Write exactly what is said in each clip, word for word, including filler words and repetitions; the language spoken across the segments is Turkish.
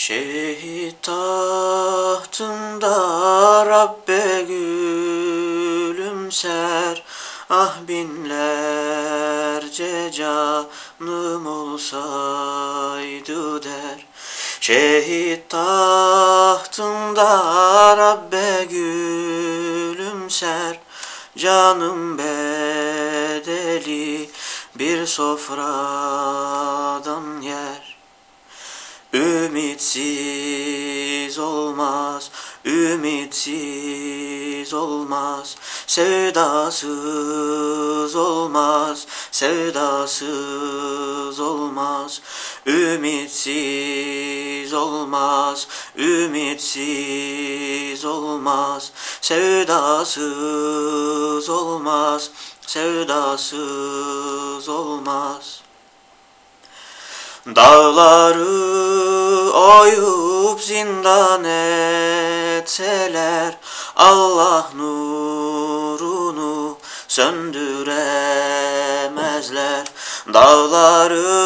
Şehit tahtında Rabbe gülümser, ah binlerce canım olsaydı der. Şehit tahtında Rabbe gülümser, canım bedeli bir sofradan yer. Ümitsiz olmaz, ümitsiz olmaz, sevdasız olmaz, sevdasız olmaz. Ümitsiz olmaz, ümitsiz olmaz, sevdasız olmaz, sevdasız olmaz. Dağları oyup zindan etseler, Allah nurunu söndüremezler. Dağları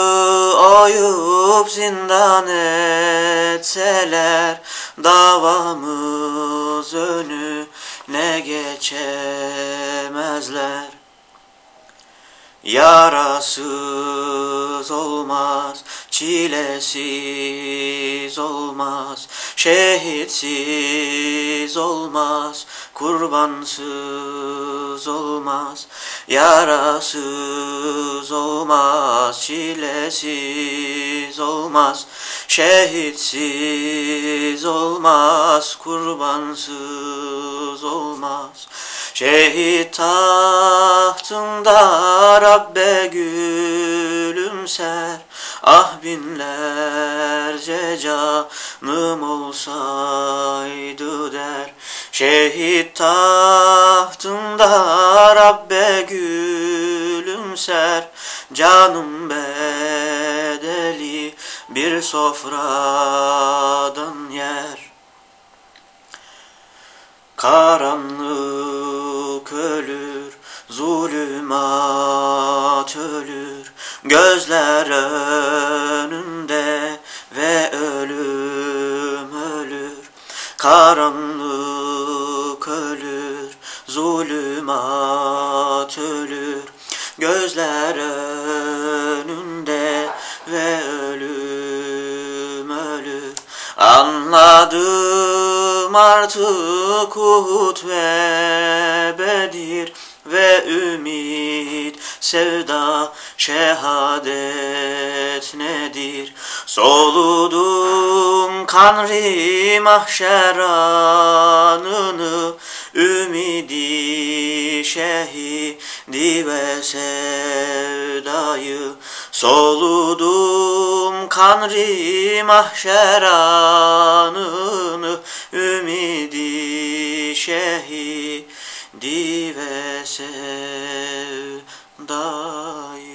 oyup zindan etseler, davamız önüne geçemezler. Yarasız olmaz, çilesiz olmaz, şehitsiz olmaz, kurbansız olmaz. Yarasız olmaz, çilesiz olmaz, şehitsiz olmaz, kurbansız olmaz. Şehit tahtında Rabbe gülümser, ah binlerce canım olsaydı der. Şehit tahtında Rabbe gülümser, canım bedeli bir sofradan yer. Karanlık ölür, zulümat ölür, gözler önünde ve ölüm ölür. Karanlık ölür, zulümat ölür, gözler önünde ve ölüm ölür. Anladım artık Uhud ve Bedir ve ümit, sevda, şehadet nedir? Soludum kanri mahşer anını, ümidi, şehidi ve sevdayı. Soludum kanri mahşer anını, ümidi, şehidi ve sevdayı.